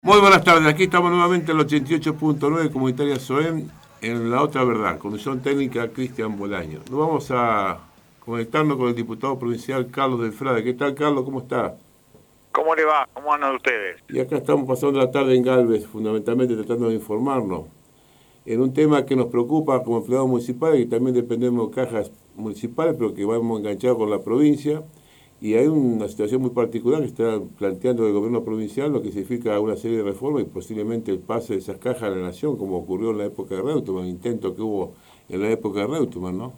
Muy buenas tardes, aquí estamos nuevamente en el 88.9 Comunitaria SOEM en La Otra Verdad, conducción técnica Cristian Bolaño. Nos vamos a conectarnos con el diputado provincial Carlos del Frade. ¿Qué tal, Carlos? ¿Cómo está? ¿Cómo le va? ¿Cómo andan ustedes? Y acá estamos pasando la tarde en Galvez, fundamentalmente tratando de informarnos en un tema que nos preocupa como empleados municipales y también dependemos de cajas municipales, pero que vamos enganchados con la provincia. Y hay una situación muy particular que está planteando el gobierno provincial, lo que significa una serie de reformas y posiblemente el pase de esas cajas a la nación, como ocurrió en la época de Reutemann, el intento que hubo en la época de Reutemann, ¿no?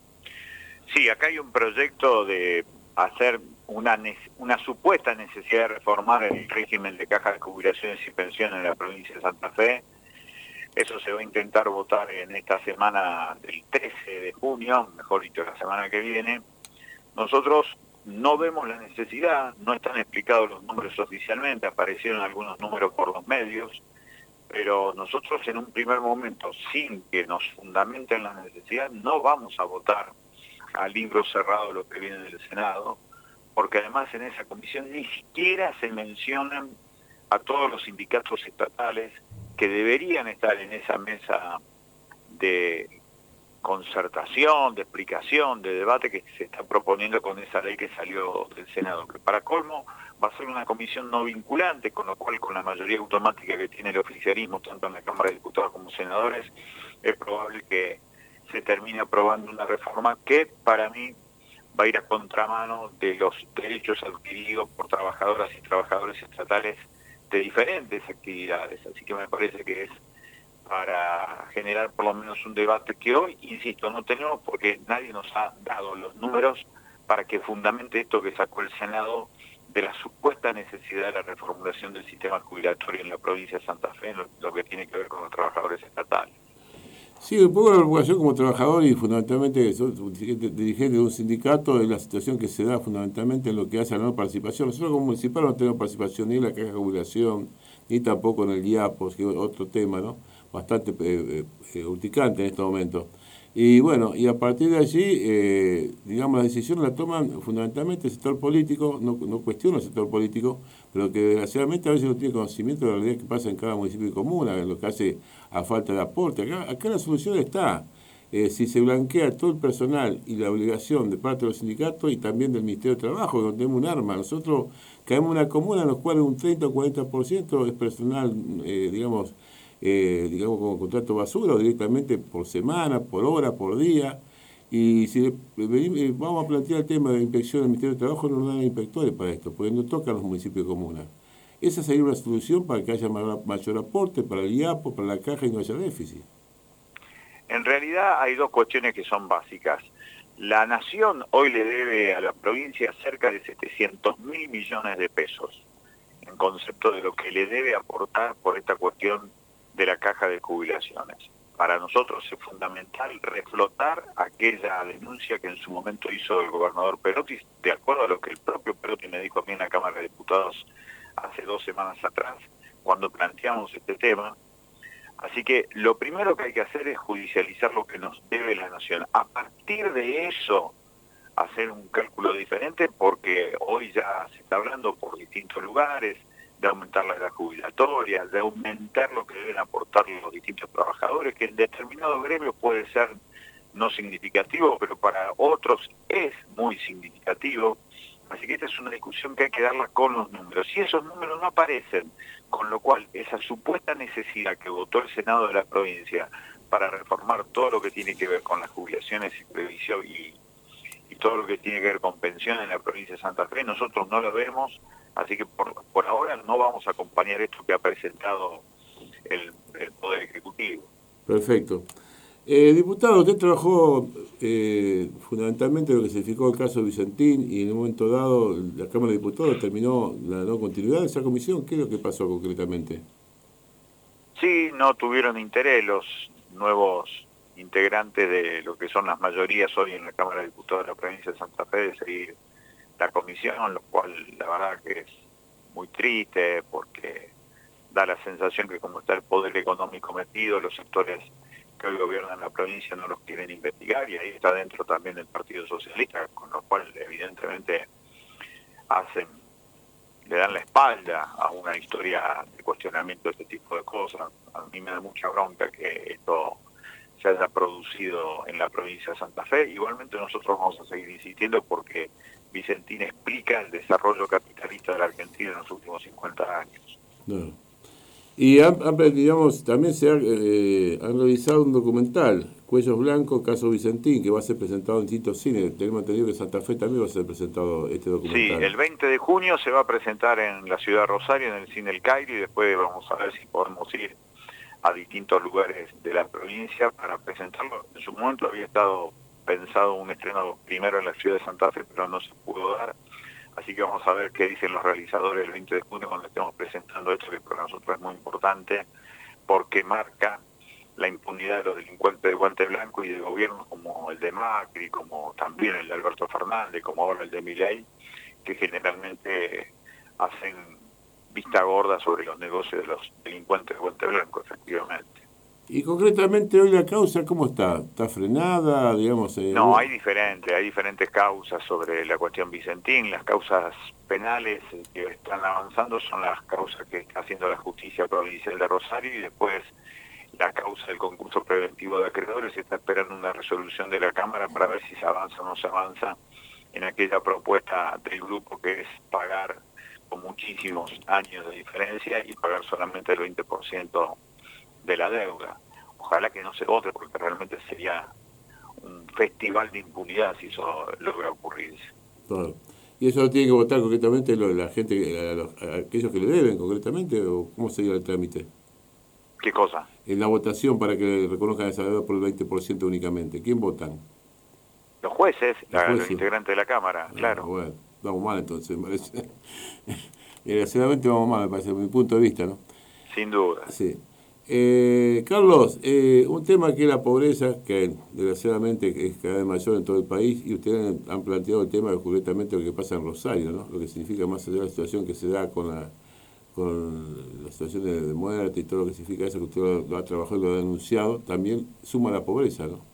Sí, acá hay un proyecto de hacer una supuesta necesidad de reformar el régimen de cajas de jubilaciones y pensiones en la provincia de Santa Fe. Eso se va a intentar votar en esta semana del 13 de junio, mejor dicho, la semana que viene. Nosotros no vemos la necesidad, no están explicados los números oficialmente, aparecieron algunos números por los medios, pero nosotros en un primer momento, sin que nos fundamenten la necesidad, no vamos a votar a libro cerrado lo que viene del Senado, porque además en esa comisión ni siquiera se mencionan a todos los sindicatos estatales que deberían estar en esa mesa de concertación, de explicación, de debate que se está proponiendo con esa ley que salió del Senado, que para colmo va a ser una comisión no vinculante, con lo cual con la mayoría automática que tiene el oficialismo, tanto en la Cámara de Diputados como senadores, es probable que se termine aprobando una reforma que para mí va a ir a contramano de los derechos adquiridos por trabajadoras y trabajadores estatales de diferentes actividades. Así que me parece que es para generar por lo menos un debate que hoy, insisto, no tenemos porque nadie nos ha dado los números para que fundamente esto que sacó el Senado de la supuesta necesidad de la reformulación del sistema jubilatorio en la provincia de Santa Fe, lo que tiene que ver con los trabajadores estatales. Sí, un poco la preocupación como trabajador y fundamentalmente soy dirigente de un sindicato es la situación que se da fundamentalmente en lo que hace a la no participación. Nosotros como municipal no tenemos participación ni en la caja de jubilación, ni tampoco en el IAPOS, que es otro tema, ¿no? Bastante urticante en estos momentos. Y bueno, y a partir de allí, digamos, las decisiones las toman fundamentalmente el sector político, no cuestiono el sector político, pero que desgraciadamente a veces no tiene conocimiento de la realidad que pasa en cada municipio y comuna, en lo que hace a falta de aporte. Acá la solución está. Si se blanquea todo el personal y la obligación de parte de los sindicatos y también del Ministerio de Trabajo, donde tenemos un arma. Nosotros caemos en una comuna en la cual un 30 o 40% es personal, digamos como contrato basura o directamente por semana, por hora, por día. Y si vamos a plantear el tema de la inspección del Ministerio de Trabajo, no nos dan inspectores para esto, porque no tocan los municipios comunas. Esa sería una solución para que haya mayor aporte para el IAPO, para la caja y no haya déficit. En realidad hay dos cuestiones que son básicas. La Nación hoy le debe a la provincia cerca de 700.000 millones de pesos, en concepto de lo que le debe aportar por esta cuestión de la caja de jubilaciones. Para nosotros es fundamental reflotar aquella denuncia que en su momento hizo el gobernador Perotti, de acuerdo a lo que el propio Perotti me dijo a mí en la Cámara de Diputados hace 2 semanas atrás, cuando planteamos este tema. Así que lo primero que hay que hacer es judicializar lo que nos debe la Nación. A partir de eso, hacer un cálculo diferente, porque hoy ya se está hablando por distintos lugares de aumentar la edad jubilatoria, de aumentar lo que deben aportar los distintos trabajadores, que en determinados gremios puede ser no significativo, pero para otros es muy significativo. Así que esta es una discusión que hay que darla con los números. Si esos números no aparecen, con lo cual esa supuesta necesidad que votó el Senado de la provincia para reformar todo lo que tiene que ver con las jubilaciones y previsión y todo lo que tiene que ver con pensiones en la provincia de Santa Fe, nosotros no lo vemos, así que por ahora no vamos a acompañar esto que ha presentado el Poder Ejecutivo. Perfecto. Diputado, usted trabajó fundamentalmente en lo que significó el caso de Vicentín y en un momento dado la Cámara de Diputados determinó la no continuidad de esa comisión. ¿Qué es lo que pasó concretamente? Sí, no tuvieron interés los nuevos integrantes de lo que son las mayorías hoy en la Cámara de Diputados de la provincia de Santa Fe de seguir la comisión, lo cual la verdad que es muy triste porque da la sensación que como está el poder económico metido, los sectores que hoy gobiernan la provincia no los quieren investigar y ahí está dentro también el Partido Socialista, con lo cual evidentemente hacen le dan la espalda a una historia de cuestionamiento de este tipo de cosas. A mí me da mucha bronca que esto se haya producido en la provincia de Santa Fe. Igualmente nosotros vamos a seguir insistiendo porque Vicentín explica el desarrollo capitalista de la Argentina en los últimos 50 años. No. Y digamos, también han realizado un documental, Cuellos Blancos, Caso Vicentín, que va a ser presentado en distintos cines. Tenemos entendido que en Santa Fe también va a ser presentado este documental. Sí, el 20 de junio se va a presentar en la ciudad de Rosario, en el Cine El Cairo, y después vamos a ver si podemos ir a distintos lugares de la provincia para presentarlo. En su momento había estado pensado un estreno primero en la ciudad de Santa Fe, pero no se pudo dar. Así que vamos a ver qué dicen los realizadores el 20 de junio cuando estemos presentando esto, que para nosotros es muy importante, porque marca la impunidad de los delincuentes de guante blanco y de gobiernos como el de Macri, como también el de Alberto Fernández, como ahora el de Milei, que generalmente hacen vista gorda sobre los negocios de los delincuentes de guante blanco, efectivamente. Y concretamente hoy la causa, ¿cómo está? ¿Está frenada, digamos? No, hay diferentes causas sobre la cuestión Vicentín. Las causas penales que están avanzando son las causas que está haciendo la justicia provincial de Rosario, y después la causa del concurso preventivo de acreedores. Se está esperando una resolución de la Cámara para ver si se avanza o no se avanza en aquella propuesta del grupo que es pagar con muchísimos años de diferencia y pagar solamente el 20% de la deuda. Ojalá que no se vote, porque realmente sería un festival de impunidad si eso logra ocurrirse. Claro. ¿Y eso lo tiene que votar concretamente la gente, a aquellos que le deben concretamente, o cómo sería el trámite? ¿Qué cosa? En la votación para que reconozcan esa deuda por el 20% únicamente. ¿Quién votan? Los jueces, los integrantes de la Cámara, claro. Bueno, vamos mal entonces, me parece. Desgraciadamente vamos mal, me parece, desde mi punto de vista, ¿no? Sin duda. Sí. Carlos, un tema que es la pobreza, que desgraciadamente es cada vez mayor en todo el país, y ustedes han planteado el tema de concretamente lo que pasa en Rosario, ¿no? Lo que significa más allá de la situación que se da con la situación de muerte y todo lo que significa eso, que usted lo ha trabajado y lo ha denunciado, también suma la pobreza, ¿no?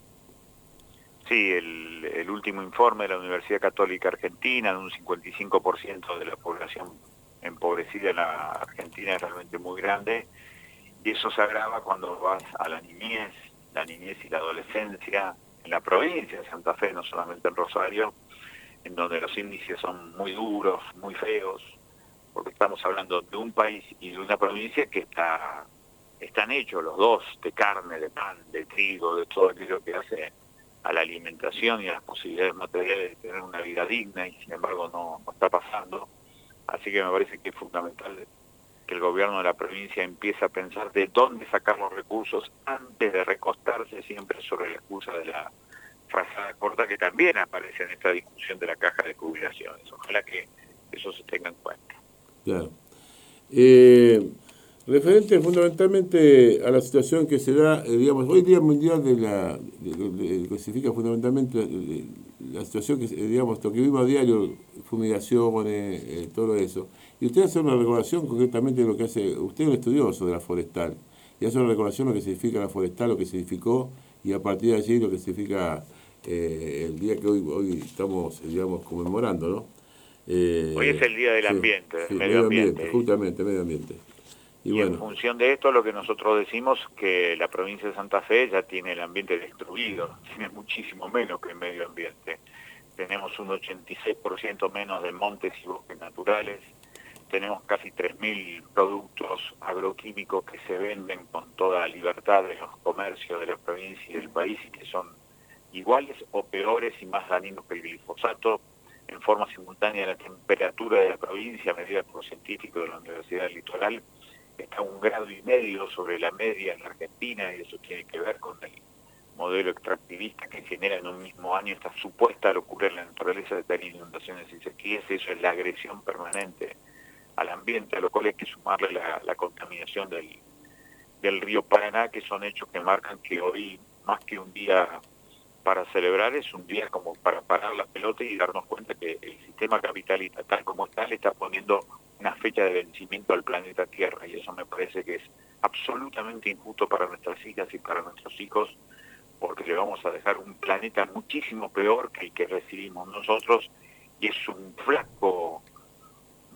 Sí, el último informe de la Universidad Católica Argentina, de un 55% de la población empobrecida en la Argentina es realmente muy grande, y eso se agrava cuando vas a la niñez y la adolescencia, en la provincia de Santa Fe, no solamente en Rosario, en donde los índices son muy duros, muy feos, porque estamos hablando de un país y de una provincia que están hechos los dos de carne, de pan, de trigo, de todo aquello que hace a la alimentación y a las posibilidades materiales de tener una vida digna, y sin embargo no está pasando. Así que me parece que es fundamental que el gobierno de la provincia empiece a pensar de dónde sacar los recursos antes de recostarse siempre sobre la excusa de la frazada corta, que también aparece en esta discusión de la caja de jubilaciones. Ojalá que eso se tenga en cuenta. Claro. Referente fundamentalmente a la situación que se da, digamos, hoy Día Mundial que significa fundamentalmente la situación que, digamos, lo que vimos a diario, fumigaciones, todo eso. Y usted hace una regulación concretamente de lo que hace, usted es un estudioso de la forestal, y hace una regulación de lo que significa la forestal, lo que significó, y a partir de allí lo que significa el día que hoy estamos, digamos, conmemorando, ¿no? Hoy es el Día del Ambiente, del medio ambiente. Justamente, medio ambiente. Y bueno, en función de esto, lo que nosotros decimos que la provincia de Santa Fe ya tiene el ambiente destruido, tiene muchísimo menos que el medio ambiente. Tenemos un 86% menos de montes y bosques naturales, tenemos casi 3.000 productos agroquímicos que se venden con toda libertad en los comercios de la provincia y del país, y que son iguales o peores y más dañinos que el glifosato. En forma simultánea, la temperatura de la provincia, medida por científicos de la Universidad del Litoral, está 1,5 grados sobre la media en la Argentina, y eso tiene que ver con el modelo extractivista que genera en un mismo año esta supuesta locura en la naturaleza de tener inundaciones y sequías. Eso es la agresión permanente al ambiente, a lo cual hay que sumarle la contaminación del río Paraná, que son hechos que marcan que hoy, más que un día para celebrar, es un día como para parar la pelota y darnos cuenta que el sistema capitalista, tal como está, le está poniendo una fecha de vencimiento al planeta Tierra, y eso me parece que es absolutamente injusto para nuestras hijas y para nuestros hijos, porque le vamos a dejar un planeta muchísimo peor que el que recibimos nosotros, y es un flaco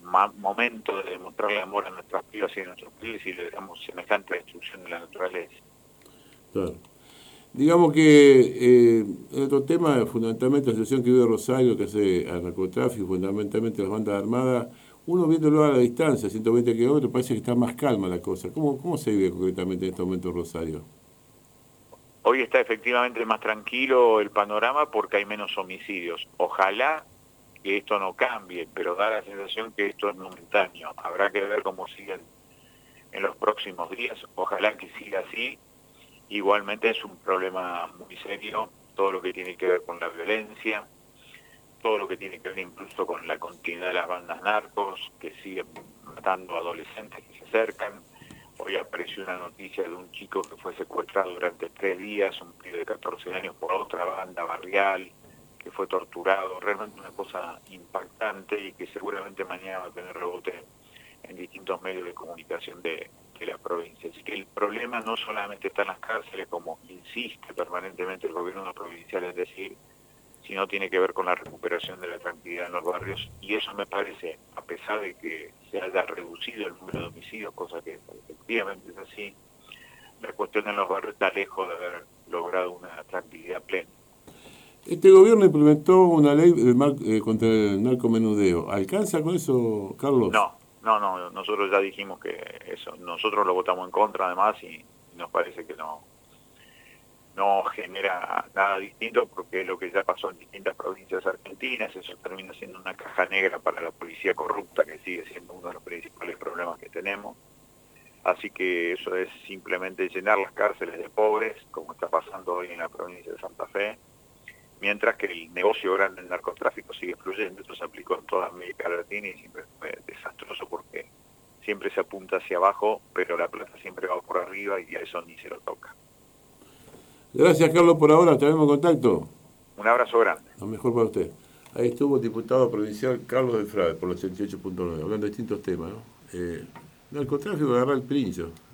momento de demostrarle amor a nuestras pibas y a nuestros pibes y le damos semejante destrucción de la naturaleza. Claro. Digamos que otro tema, fundamentalmente la situación que vive Rosario, que hace al narcotráfico, fundamentalmente las bandas armadas, uno viéndolo a la distancia, 120 kilómetros, parece que está más calma la cosa. ¿Cómo se vive concretamente en este momento en Rosario? Hoy está efectivamente más tranquilo el panorama porque hay menos homicidios. Ojalá que esto no cambie, pero da la sensación que esto es momentáneo. Habrá que ver cómo siguen en los próximos días. Ojalá que siga así. Igualmente es un problema muy serio, todo lo que tiene que ver con la violencia, todo lo que tiene que ver incluso con la continuidad de las bandas narcos, que siguen matando adolescentes que se acercan. Hoy apareció una noticia de un chico que fue secuestrado durante 3 días, un pibe de 14 años por otra banda barrial, que fue torturado. Realmente una cosa impactante y que seguramente mañana va a tener rebote en distintos medios de comunicación de la provincia. Así que el problema no solamente está en las cárceles, como insiste permanentemente el gobierno provincial en decir, sino tiene que ver con la recuperación de la tranquilidad en los barrios, y eso me parece, a pesar de que se haya reducido el número de homicidios, cosa que efectivamente es así, la cuestión en los barrios está lejos de haber logrado una tranquilidad plena. Este gobierno implementó una ley contra el narcomenudeo. ¿Alcanza con eso, Carlos? No, nosotros ya dijimos que eso, nosotros lo votamos en contra además y nos parece que no genera nada distinto porque es lo que ya pasó en distintas provincias argentinas. Eso termina siendo una caja negra para la policía corrupta, que sigue siendo uno de los principales problemas que tenemos. Así que eso es simplemente llenar las cárceles de pobres, como está pasando hoy en la provincia de Santa Fe, mientras que el negocio grande del narcotráfico sigue fluyendo. Esto se aplicó en toda América Latina y siempre fue desastroso porque siempre se apunta hacia abajo, pero la plata siempre va por arriba y a eso ni se lo toca. Gracias, Carlos, por ahora. Estaremos en contacto. Un abrazo grande. Lo mejor para usted. Ahí estuvo el diputado provincial Carlos del Frade por los 88.9, hablando de distintos temas, ¿no? Narcotráfico, agarrar el pincho.